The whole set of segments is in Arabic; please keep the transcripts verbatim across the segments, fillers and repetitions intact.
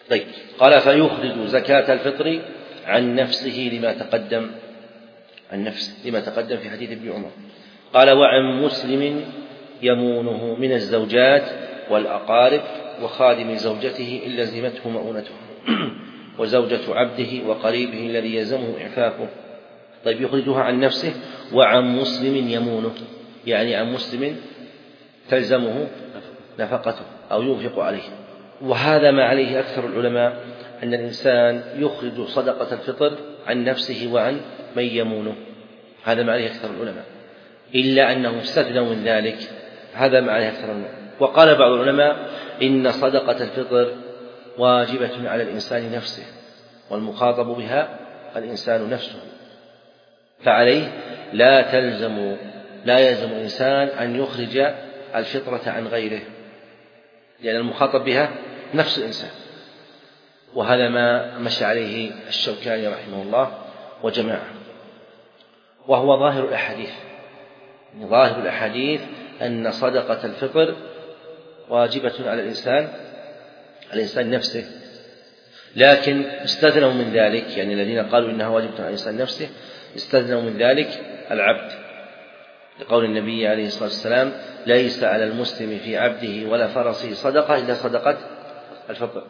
طيب قال فيخرج زكاة الفطر عن نفسه لما تقدم عن نفسه لما تقدم في حديث ابن عمر. قال وعن مسلم يمونه من الزوجات والأقارب وخادم زوجته إن لزمته مؤونته وزوجة عبده وقريبه الذي يلزمه إعفافه. طيب يخرجها عن نفسه وعن مسلم يمونه، يعني عن مسلم تلزمه نفقته أو ينفق عليه. وهذا ما عليه أكثر العلماء، أن الإنسان يخرج صدقة الفطر عن نفسه وعن من يمونه، هذا ما عليه أكثر العلماء، إلا أنه استثنوا من ذلك، هذا ما عليه أكثر العلماء. وقال بعض العلماء إن صدقة الفطر واجبة على الإنسان نفسه والمخاطب بها الإنسان نفسه، فعليه لا تلزم لا يلزم الإنسان أن يخرج الفطرة عن غيره، لأن المخاطب بها نفس الإنسان. وهذا ما مشى عليه الشوكاني رحمه الله وجماعة، وهو ظاهر الأحاديث، ظاهر الأحاديث أن صدقة الفطر واجبة على الإنسان الإنسان نفسه، لكن استثنوا من ذلك، يعني الذين قالوا إنها واجبة على الإنسان نفسه استثنوا من ذلك العبد، لقول النبي عليه الصلاة والسلام ليس على المسلم في عبده ولا فرسه صدقة إلا صدقة الفطر.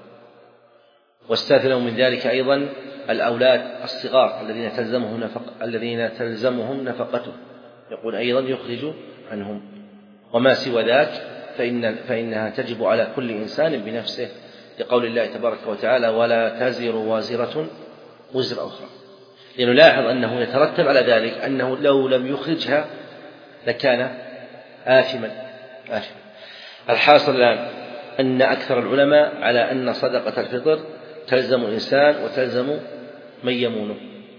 واستثنوا من ذلك أيضا الأولاد الصغار الذين تلزمهم نفق الذين تلزمهم نفقته، يقول أيضا يخرج عنهم. وما سوى ذاك فإن فإنها تجب على كل إنسان بنفسه، لقول الله تبارك وتعالى ولا تزر وازرة وزر أخرى. لأنه لاحظ أنه يترتب على ذلك أنه لو لم يخرجها لكان آثما آثما. الحاصل الآن أن أكثر العلماء على أن صدقة الفطر تلزم الإنسان وتلزم من يمونه،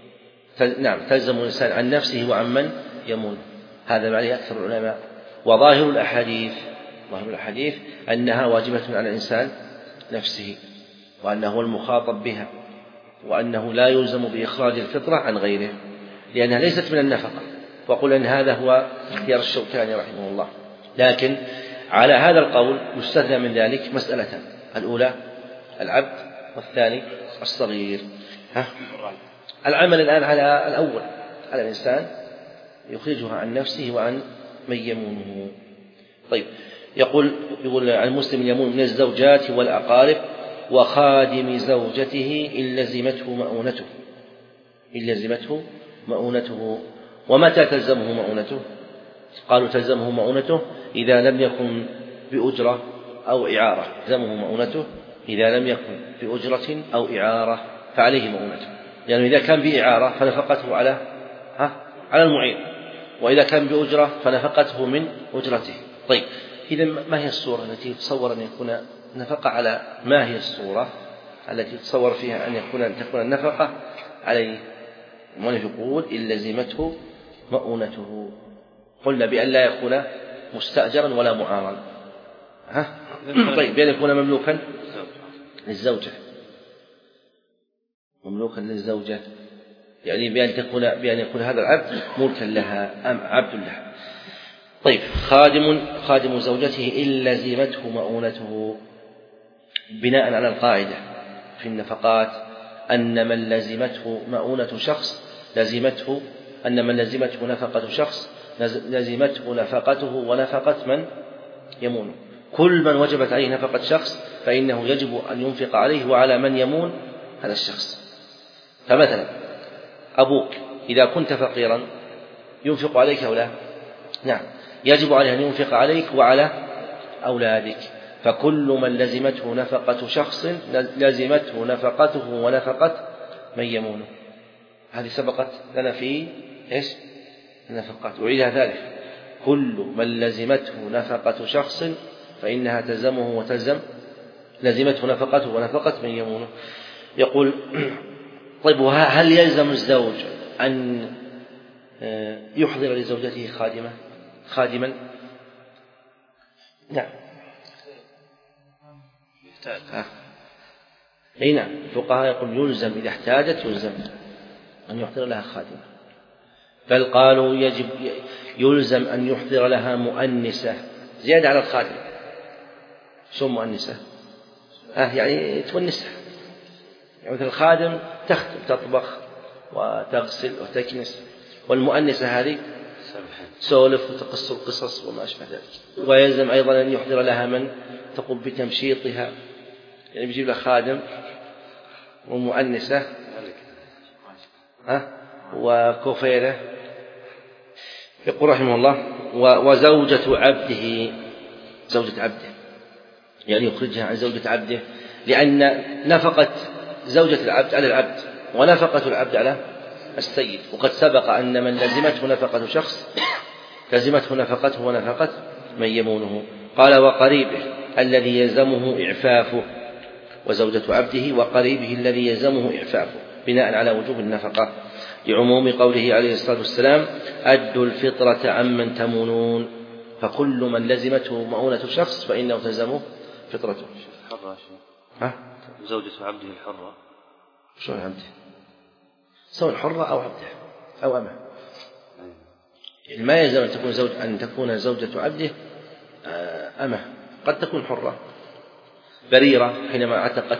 نعم تلزم الإنسان عن نفسه وعن من يمونه، هذا ما عليه أكثر العلماء. وظاهر الأحاديث ظاهر الأحاديث أنها واجبة على الإنسان نفسه، وأنه هو المخاطب بها، وأنه لا يلزم بإخراج الفطرة عن غيره لأنها ليست من النفقة. وقل أن هذا هو اختيار الشوكاني رحمه الله. لكن على هذا القول يستثنى من ذلك مسألتان، الأولى العبد والثاني الصغير. ها؟ العمل الآن على الأول، على الإنسان يخرجها عن نفسه وعن من يمونه. طيب يقول يقول عن المسلم يمون من الزوجات والأقارب وخادم زوجته إن لزمته مؤونته إن لزمته مؤونته. ومتى تلزمه مؤونته؟ قالوا تلزمه مؤونته إذا لم يكن بأجرة أو إعارة، تلزمه مؤونته إذا لم يكن بأجرة أو إعارة فعليه مؤونته، لأنه يعني إذا كان بإعارة فنفقته على ها على المعين، وإذا كان بأجرة فنفقته من أجرته. طيب إذا ما هي الصورة التي تصور أن يكون نفقة على ما هي الصورة التي تصور فيها أن يكون أن تكون النفقة عليه؟ المؤلف يقول إن لزمته مؤونته، قلنا بأن لا يكون مستأجرا ولا معارا. ها؟ طيب بأن يكون مملوكا للزوجة مملوكا للزوجة يعني بأن تكون بأن يكون هذا العبد ملكا لها أم عبد لها. طيب خادم خادم زوجته إن لزمته مؤونته، بناء على القاعدة في النفقات أن من لزمته مؤونة شخص لزمته أن من لزمته نفقة شخص لزمته نفقته ونفقة من يمون. كل من وجبت عليه نفقة شخص فإنه يجب أن ينفق عليه وعلى من يمون هذا الشخص. فمثلا أبوك إذا كنت فقيرا ينفق عليك أو لا؟ نعم يجب عليه أن ينفق عليك وعلى أولادك. فكل من لزمته نفقة شخص لزمته نفقته ونفقة من يمونه. هذه سبقت لنا في إيش النفقات، أعيدها ذلك: كل من لزمته نفقة شخص فإنها تلزمه وتلزم لزمته نفقته ونفقة من يمونه. يقول طيب هل يلزم الزوج أن يحضر لزوجته خادمة خادما؟ نعم أي نعم، الفقهاء يقول يلزم إذا احتاجت يلزم أن يحضر لها خادمة، بل قالوا يجب يلزم أن يحضر لها مؤنسة زيادة على الخادم. شو مؤنسة؟ آه يعني تونسها يعني مثل الخادم تخدم تطبخ وتغسل وتكنس، والمؤنسة هذه تسولف وتقص القصص وما أشبه ذلك. ويلزم أيضا أن يحضر لها من تقوم بتمشيطها، يعني بيجيب لها خادم ومؤنسة ها وكوفيرة. يقول رحمه الله: وزوجة عبده، زوجة عبده يعني يخرجها عن زوجة عبده، لأن نفقة زوجة العبد على العبد ونفقة العبد على السيد. وقد سبق أن من لزمته نفقة شخص لزمته نفقته ونفقة من يمونه. قال: وقريبه الذي يلزمه إعفافه، وزوجة عبده وقريبه الذي يلزمه إعفافه، بناء على وجوب النفقة، لعموم قوله عليه الصلاة والسلام: أدوا الفطرة عمن تمونون. فكل من لزمته مؤونة شخص فإنه تلزمه فطرته. ها؟ زوجة عبده الحرة، شو عبده؟ سواء حرة أو عبده أو أمه، يعني ما يلزم أن تكون زوج أن تكون زوجة عبده أمه، قد تكون حرة. بريرة حينما اعتقت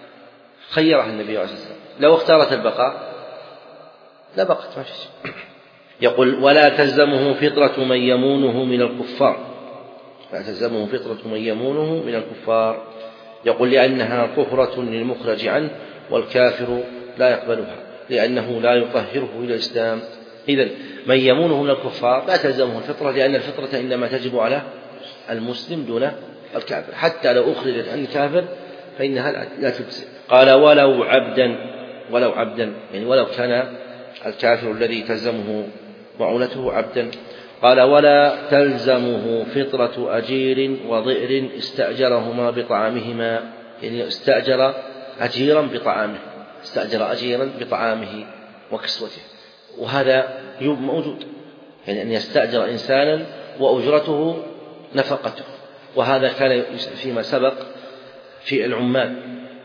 خيرها النبي عليه الصلاة والسلام، لو اختارت البقاء لبقت ما في شيء. يقول: ولا تلزمه فطرة من يمونه من الكفار، لا تلزمه فطرة من يمونه من الكفار. يقول: لأنها طهرة للمخرج عنه، والكافر لا يقبلها لأنه لا يطهره إلى الإسلام. إذن من يمونه من الكفار لا تلزمه الفطرة، لأن الفطرة إنما تجب على المسلم دون الكافر، حتى لو أخرجت عن الكافر فإنها لا تجزئ. قال: ولو عبدا، ولو عبدا يعني ولو كان الكافر الذي تلزمه معونته عبدا. قال: ولا تلزمه فطرة أجير وضئر استأجرهما بطعامهما، يعني استأجر أجيرا بطعامه، استأجر أجيرا بطعامه وكسوته، وهذا موجود، يعني أن يستأجر إنسانا وأجرته نفقته. وهذا كان فيما سبق في العمال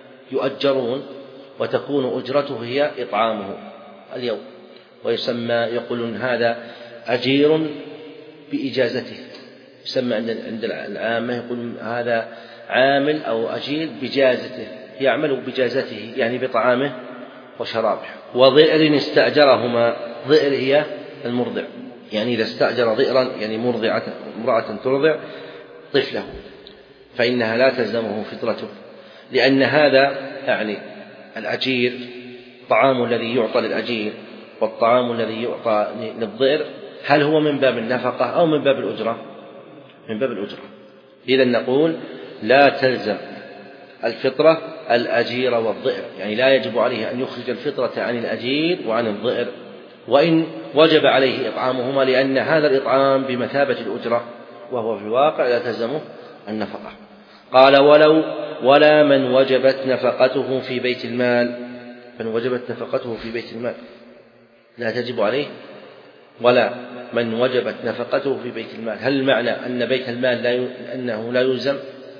يؤجرون وتكون أجرته هي إطعامه اليوم، ويسمى يقولون هذا أجير بإجازته، يسمى عند العامة يقولون هذا عامل أو أجير بجازته، يعمل بجازته يعني بطعامه وشرابه. وضئر استأجرهما، ضئر هي المرضع، يعني إذا استأجر ضئرا يعني مرضعة امرأة ترضع طفله فإنها لا تلزمه فطرته، لأن هذا يعني الأجير الطعام الذي يعطى للأجير والطعام الذي يعطى للضئر هل هو من باب النفقة أو من باب الأجرة؟ من باب الأجرة. إذن نقول لا تلزم الفطرة الأجير والضئر، يعني لا يجب عليه أن يخرج الفطرة عن الأجير وعن الضئر، وإن وجب عليه إطعامهما، لأن هذا الإطعام بمثابة الأجرة، وهو في الواقع لا تلزمه النفقة. قال: ولو ولا من وجبت نفقته في بيت المال، من وجبت نفقته في بيت المال لا تجب عليه، ولا من وجبت نفقته في بيت المال. هل المعنى أن بيت المال لا ي... أنه لا يلزم؟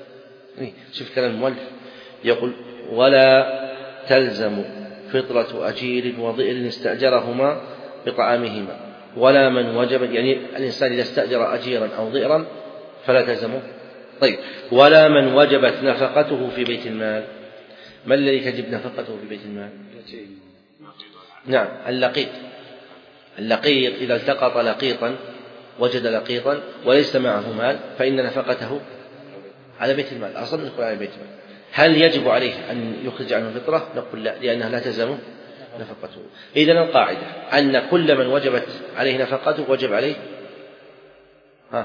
شوف كلام المؤلف، يقول: ولا تلزم فطرة أجير وضئر استأجرهما بطعامهما، ولا من وجبت، يعني الإنسان إذا استأجر أجيرا أو ضئرا فلا تلزمه. طيب، ولا من وجبت نفقته في بيت المال، ما الذي تجب نفقته في بيت المال؟ نعم، اللقيط. اللقيط إذا التقط لقيطا وجد لقيطا وليس معه مال فإن نفقته على بيت المال، أصلا نقول على بيت المال. هل يجب عليه أن يخرج عنه الفطرة؟ نقول لا، لأنها لا تلزم نفقته. إذن القاعدة أن كل من وجبت عليه نفقته وجب عليه ها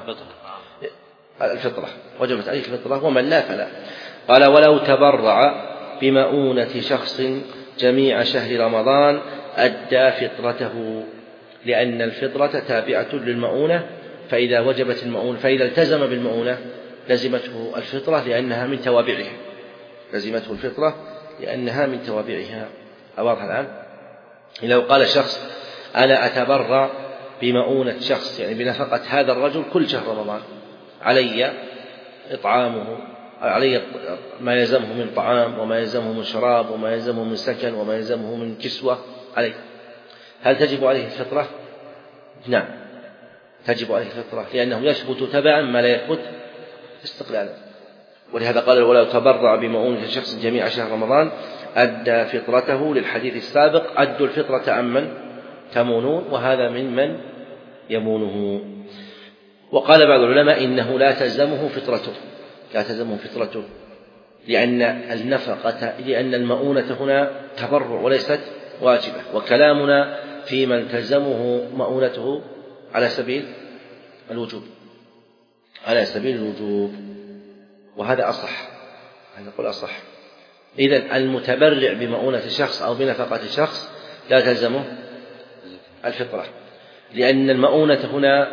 الفطرة، وجبت عليه الفطرة، ومن لا فلا. قال: ولو تبرع بمؤونة شخص جميع شهر رمضان أدى فطرته، لأن الفطرة تابعة للمؤونة، فإذا وجبت المؤونة فإذا التزم بالمؤونة لزمته الفطرة لأنها من توابعها، لزمته الفطرة لأنها من توابعها. أواضح الآن؟ لو قال شخص: أنا أتبرع بمؤونة شخص، يعني بنفقة هذا الرجل كل شهر رمضان، علي إطعامه، علي ما يلزمه من طعام وما يلزمه من شراب وما يلزمه من سكن وما يلزمه من كسوة عليه، هل تجب عليه الفطرة؟ نعم، تجب عليه الفطرة، لأنه يثبت تبعا ما لا يثبت استقلالا. ولهذا قال ولو تبرع بمؤونة شخص جميع شهر رمضان أدى فطرته، للحديث السابق أدوا الفطرة عمن تمونون، وهذا من من يمونه. وقال بعض العلماء إنه لا تلزمه فطرته لا تلزمه فطرته لأن النفقة لأن المؤونة هنا تبرع وليست واجبة، وكلامنا في من تلزمه مؤونته على سبيل الوجوب على سبيل الوجوب وهذا أصح هذا قول أصح. إذن المتبرع بمؤونة شخص أو بنفقة شخص لا تلزمه الفطرة، لأن المؤونة هنا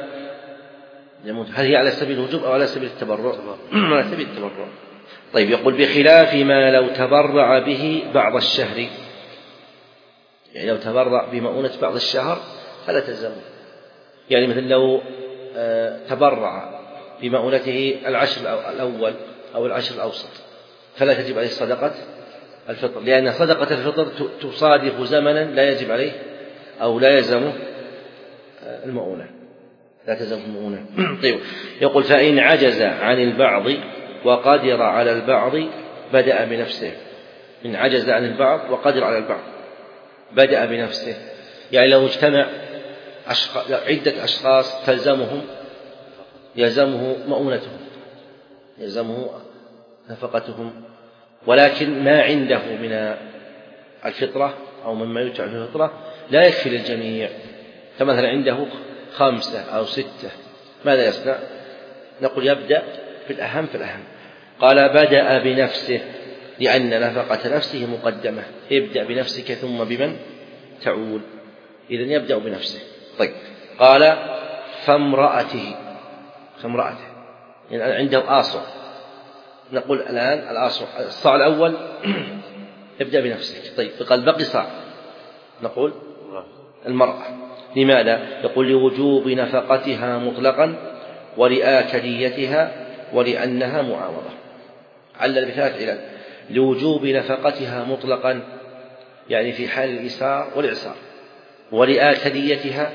هل هي على سبيل الوجوب أو على سبيل التبرع؟ على سبيل التبرع. طيب، يقول بخلاف ما لو تبرع به بعض الشهر، يعني لو تبرع بمؤونة بعض الشهر فلا تلزمه. يعني مثل لو تبرع بمؤونته العشر الأول أو العشر الأوسط فلا تجب عليه صدقة الفطر، لأن صدقة الفطر تصادف زمنا لا يجب عليه أو لا يلزمه المؤونة لا تلزم المؤونة. طيب، يقول فإن عجز عن البعض وقدر على البعض بدأ بنفسه. إن عجز عن البعض وقدر على البعض بدأ بنفسه، يعني لو اجتمع أشخاص عدة أشخاص تلزمهم يلزمه مؤونتهم يلزمه نفقتهم، ولكن ما عنده من الفطرة أو مما يدفع في الفطرة لا يكفي للجميع، فمثلا عنده خمسة أو ستة، ماذا يصنع؟ نقول يبدأ في الأهم في الأهم. قال بدأ بنفسه لأن نفقة نفسه مقدمة، ابدأ بنفسك ثم بمن تعول، إذن يبدأ بنفسه. طيب، قال فامرأته فامرأته يعني عنده آصع، نقول الآن الآصع الصاع الأول ابدأ بنفسك. طيب، قال بقي صاع، نقول المرأة. لماذا؟ يقول لوجوب نفقتها مطلقا ولآكديتها ولأنها معاوضة. علل بثلاث علل: لوجوب نفقتها مطلقا يعني في حال الإيسار والإعسار، ولآكديتها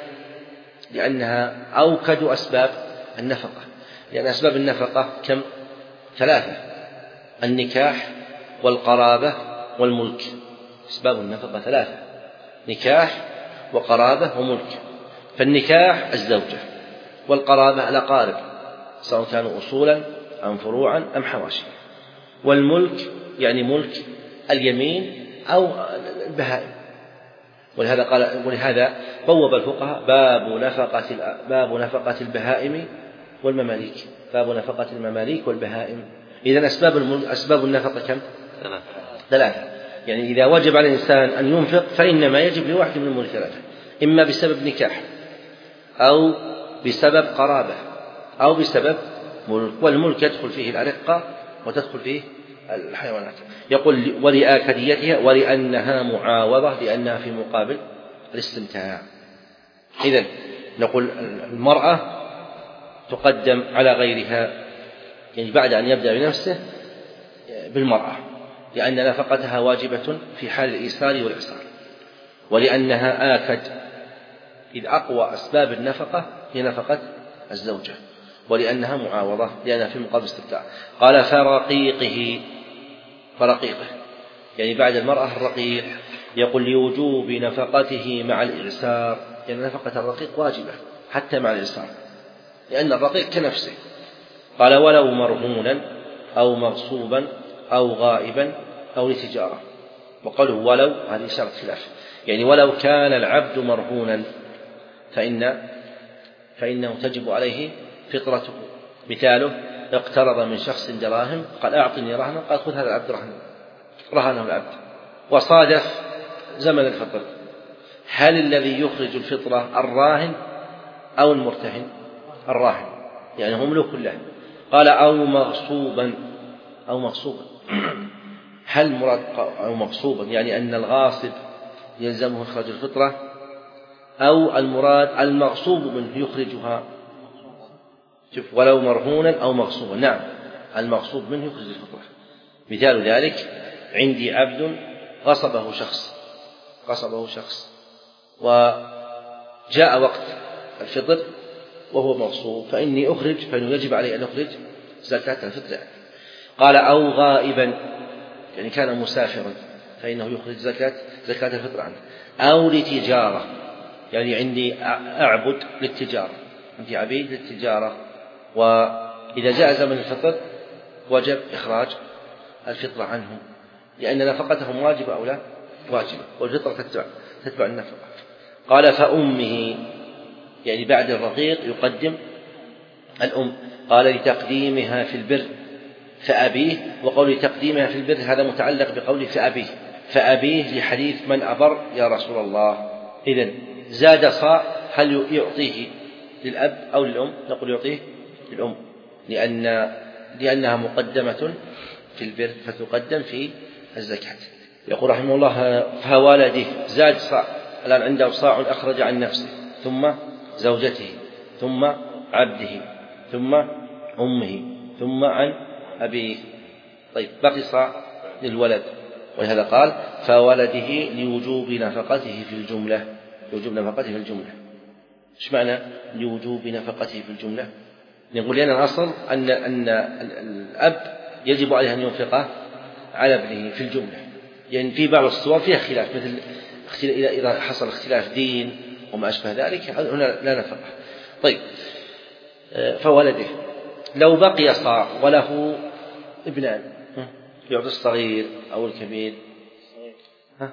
لأنها أوكد أسباب النفقة، لأن أسباب النفقة كم؟ ثلاثة: النكاح والقرابة والملك. أسباب النفقة ثلاثة: نكاح وقرابة وملك. فالنكاح الزوجة، والقرابة الأقارب سواء كانوا أصولا أم فروعا أم حواشي، والملك يعني ملك اليمين أو البهائم. ولهذا قال ولهذا بوب الفقهاء باب نفقة باب نفقة البهائم والمماليك باب نفقة المماليك والبهائم. إذن أسباب أسباب النفقة كم؟ ثلاثة. يعني إذا وجب على الإنسان أن ينفق فإنما يجب لواحد من الأمور ثلاثة: إما بسبب نكاح أو بسبب قرابة أو بسبب ملك، والملك يدخل فيه الأرقة وتدخل فيه الحيوانات. يقول ولآكديتها ولأنها معاوضة لأنها في مقابل الاستمتاع. إذن نقول المرأة تقدم على غيرها، يعني بعد أن يبدأ بنفسه بالمرأة، لأن نفقتها واجبة في حال الإيسار والإعسار، ولأنها آكد، إذ أقوى أسباب النفقة هي نفقة الزوجة، ولأنها معاوضة لأنها في مقابل الاستمتاع. قال فرقيقه فرقيقه يعني بعد المرأة الرقيق. يقول لوجوب نفقته مع الإعسار، يعني نفقة الرقيق واجبة حتى مع الإعسار، لأن الرقيق كنفسه. قال ولو مرهونا أو مغصوبا أو غائبا أو لتجارة. وقالوا ولو هذه إشارة خلاف، يعني ولو كان العبد مرهونا فإن فإنه تجب عليه فطرته. مثاله: اقترض من شخص دراهم قال أعطني رهنا، قال خذ هذا العبد رهنا، رهنه العبد، وصادف زمن الفطر، هل الذي يخرج الفطرة الراهن أو المرتهن؟ الراهن، يعني هم له كله. قال أو مغصوبا أو مغصوبا هل مراد أو مغصوبا يعني أن الغاصب يلزمه إخراج الفطرة، أو المراد المغصوب منه يخرجها؟ شوف، ولو مرهونا أو مغصوبا، نعم المغصوب منه يخرج الفطرة. مثال ذلك: عندي عبد غصبه شخص غصبه شخص وجاء وقت الفطر وهو مغصوب، فإني أخرج فإنه يجب علي أن أخرج زكاة الفطر. قال أو غائبا يعني كان مسافرا فإنه يخرج زكاة زكاة الفطر عنه، أو لتجارة يعني عندي أعبد للتجارة، عندي عبيد للتجارة، وإذا جاء زمن الفطر وجب إخراج الفطر عنهم لأن نفقتهم واجبة أو لا واجبة، والفطرة تتبع, تتبع النفقة. قال فأمه يعني بعد الرقيق يقدم الأم. قال لتقديمها في البر فأبيه، وقول تقديمها في البر هذا متعلق بقوله فأبيه فأبيه لحديث من أبر يا رسول الله. إذن زاد صاع هل يعطيه للأب أو للأم؟ نقول يعطيه للأم لأن لأنها مقدمة في البر فتقدم في الزكاة. يقول رحمه الله فوالده زاد صاع، الآن عنده صاع أخرج عن نفسه ثم زوجته ثم عبده ثم أمه ثم عن أبيه. طيب بقي صاع للولد، ولهذا قال فولده لوجوب نفقته في الجملة، لوجوب نفقته في الجملة. إيش معنى لوجوب نفقته في الجملة؟ نقول لأن الأصل أن أن الأب يجب عليه أن ينفق على ابنه في الجملة، يعني في بعض الصور فيها خلاف، مثل إذا حصل اختلاف دين وما أشبه ذلك هنا لا نفقه. طيب فولده لو بقي صاع وله ابنان يعطي الصغير أو الكبير ها؟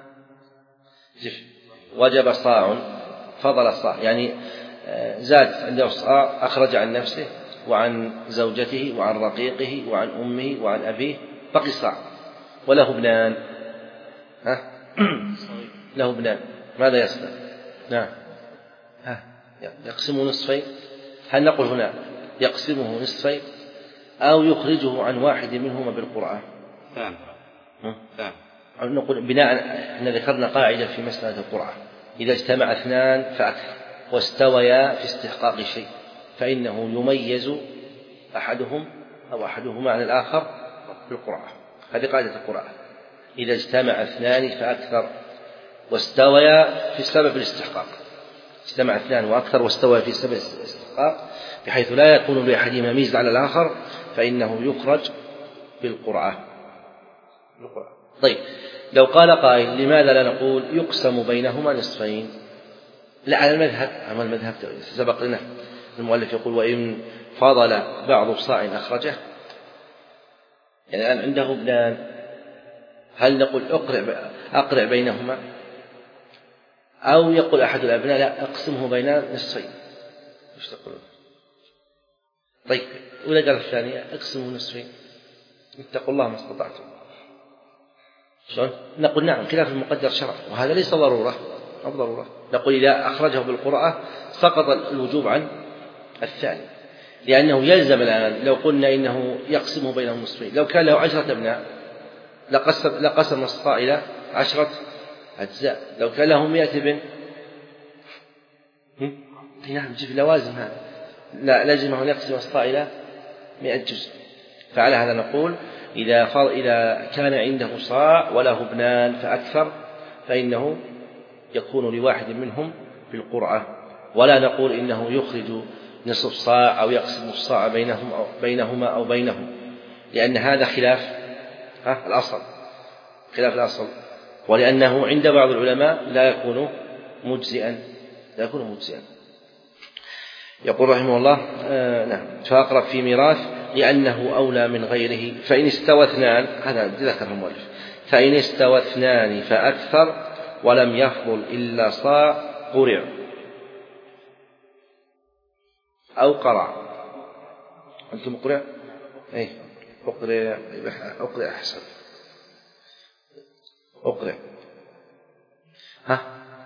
وجب صاع فضل صاع، يعني زاد عنده صاع أخرج عن نفسه وعن زوجته وعن رقيقه وعن أمه وعن أبيه، بقي صاع وله ابنان ها؟ له ابنان ماذا يصنع؟ نعم ها يقسمه نصفين. هل نقول هنا يقسمه نصفين أو يخرجه عن واحد منهما بالقرآن؟ نعم نعم نقول بناء أن ذكرنا قاعدة في مسألة القرآن إذا اجتمع اثنان فأكثر واستويا في استحقاق شيء فإنه يميز أحدهم أو أحدهما عن الآخر بالقرآن. هذه قاعدة القرآن، إذا اجتمع اثنان فأكثر واستويا في سبب الاستحقاق، اجتمع اثنان وأكثر واستوى في سبب الاستحقاق بحيث لا يكون لأحدهما ميزة على الآخر فإنه يخرج بالقرآن. طيب لو قال قائل لماذا لا نقول يقسم بينهما نصفين؟ لا على المذهب، على المذهب سبق لنا المؤلف يقول وإن فضل بعض صاع أخرجه، يعني الآن عنده ابنان هل نقول أقرع, أقرع بينهما أو يقول أحد الأبناء لا أقسمه بين نصفين؟ إيش تقولون؟ طيب ولا قال الثانية أقسمه نصفين اتقوا الله ما استطعتم. شلون؟ نقول نعم خلاف المقدر شرعا وهذا ليس ضرورة أو ضرورة. نقول إذا أخرجه بالقرآن سقط الوجوب عن الثاني، لأنه يلزم الآن لو قلنا إنه يقسمه بينهم نصفين، لو كان له عشرة أبناء لقسم, لقسم الصاع إلى عشرة أجزاء، لو كان له مئة ابن نعم جيب لوازم هذا لا لازمه أن يقسم الصاع إلى مئة جزء. فعلى هذا نقول إذا, إذا كان عنده صاع وله ابنان فأكثر فإنه يكون لواحد منهم بالقرعة، ولا نقول إنه يخرج نصف صاع أو يقسم الصاع بينهم أو بينهما أو بينهم، لأن هذا خلاف الأصل، خلاف الأصل، ولأنه عند بعض العلماء لا يكون مجزئا لا يكون مجزئا. يقول رحمه الله آه نعم فأقرب في ميراث لأنه أولى من غيره فإن استوى اثنان، هذا ذكر المؤلف، فإن استوى اثنان فأكثر ولم يفضل إلا صاع قرع أو قرع. أنتم قرع؟ أي أقرع أقرع أحسن أقرع ها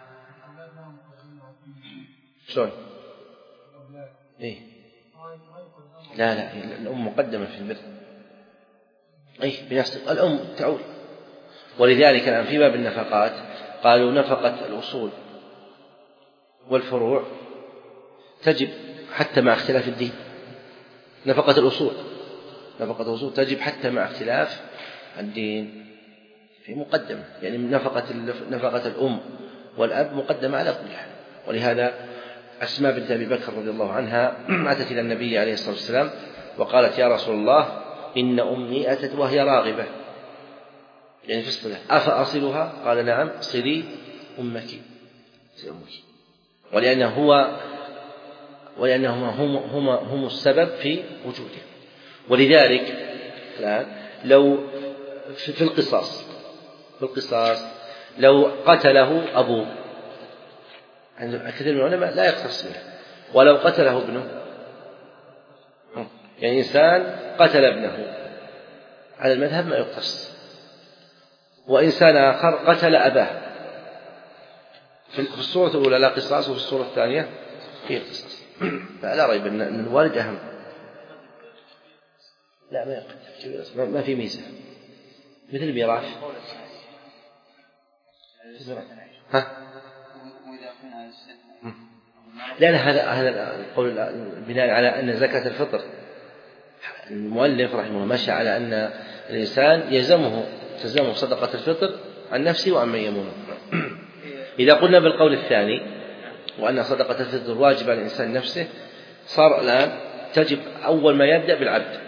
شلون؟ إيه لا لا الأم مقدمة في البر، أي بنفس الأم تعول. ولذلك الآن في باب النفقات قالوا نفقة الأصول والفروع تجب حتى مع اختلاف الدين. نفقة الأصول نفقة الأصول تجب حتى مع اختلاف الدين في مقدمة، يعني نفقة نفقة الأم والأب مقدمة على كل حال. ولهذا أسماء بنت أبي بكر رضي الله عنها أتت إلى النبي عليه الصلاة والسلام وقالت يا رسول الله إن أمي أتت وهي راغبة، يعني في الصلاة، أفأصلها؟ قال نعم، صلي أمك، ولأنه هو ولأنهما هم, هم, هم السبب في وجوده. ولذلك الآن لو في القصاص في القصاص لو قتله أبوه، عند كثير من العلماء لا يقتص به، ولو قتله ابنه، يعني إنسان قتل ابنه على المذهب ما يقتص، وإنسان آخر قتل أباه، في الصورة الأولى لا قصاص، وفي الصورة الثانية فيه قصاص. فلا ريب أن الوالد أهم. لا ما يقتل، ما في ميزة مثل الميراث. ها؟ لأن هذا هذا القول بناء على أن زكاة الفطر، المؤلف رحمه الله مشى على أن الإنسان يلزمه تلزمه صدقة الفطر عن نفسه وعن من يمونه. إذا قلنا بالقول الثاني وأن صدقة الفطر واجب على الإنسان نفسه، صار الآن تجب أول ما يبدأ بالعبد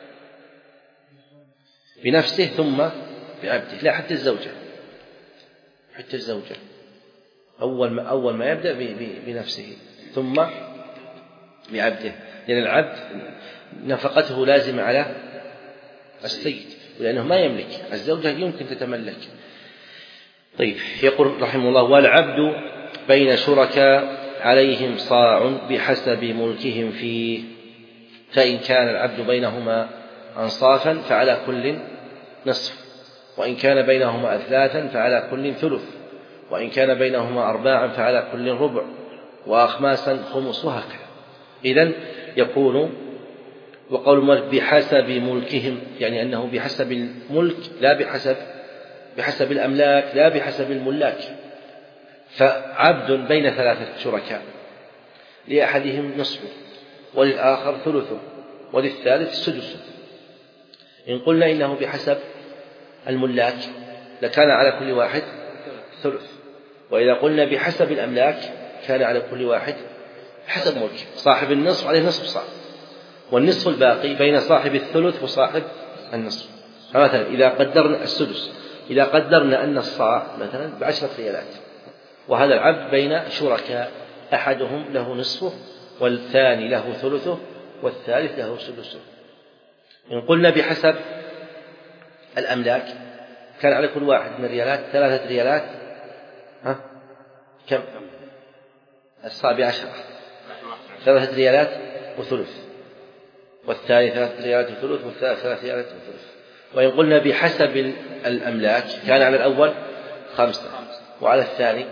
بنفسه ثم بعبده، لا حتى الزوجة حتى الزوجة أول ما أول ما يبدأ بنفسه ثم بعبده، لأن يعني العبد نفقته لازمة على السيد، لأنه ما يملك، الزوجة يمكن تتملك. طيب، يقول رحمه الله: والعبد بين شركاء عليهم صاع بحسب ملكهم فيه، فإن كان العبد بينهما أنصافا فعلى كل نصف، وإن كان بينهما أثلاثا فعلى كل ثلث، وإن كان بينهما أرباعا فعلى كل ربع، وأخماسا خمس، وهكذا. إذن يكون وقول المؤلف بحسب ملكهم، يعني أنه بحسب الملك لا بحسب بحسب الأملاك، لا بحسب الملاك. فعبد بين ثلاثة شركاء، لأحدهم نصفه، وللآخر ثلثه، وللثالث سدسه. إن قلنا إنه بحسب الملاك لكان على كل واحد ثلث، وإذا قلنا بحسب الأملاك كان على كل واحد حسب ملكه. صاحب النصف عليه نصف صاع، والنصف الباقي بين صاحب الثلث وصاحب النصف. فمثلا إذا قدرنا السدس، إذا قدرنا أن الصاع مثلا بعشرة ريالات، وهذا العبد بين شركاء، أحدهم له نصفه، والثاني له ثلثه، والثالث له سدسه. إن قلنا بحسب الأملاك كان على كل واحد من الريالات ثلاثة ريالات، ها كم؟ الصاع بعشرة، ثلاثة ريالات وثلث، والثاني ثلاثة ريالات وثلث، والثالث ثلاثة ريالات وثلث. وإن قلنا بحسب الأملاك كان على الأول خمسة، وعلى الثاني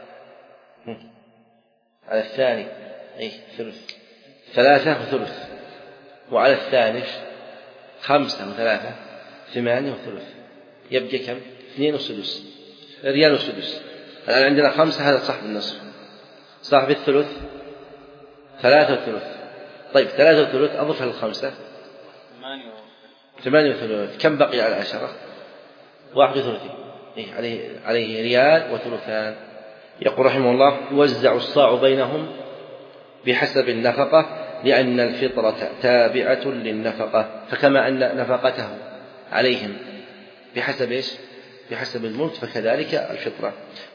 على الثاني أي ثلث، ثلاثة وثلث، وعلى الثالث خمسة وثلاثة ثمانية وثلث، يبقى كم؟ اثنين وسدس، ريال وسدس. الآن عندنا خمسة، هذا صاحب النصف. صاحب الثلث ثلاثة وثلث. طيب ثلاثة وثلث أضفها للخمسة ثمانية وثلث، كم بقي على العشرة؟ واحد وثلثين، إيه عليه عليه ريال وثلثان. يقول رحمه الله: يوزع الصاع بينهم بحسب النفقة، لأن الفطرة تابعة للنفقة، فكما أن نفقته عليهم بحسب إيش؟ بحسب الملك، فكذلك الفطرة.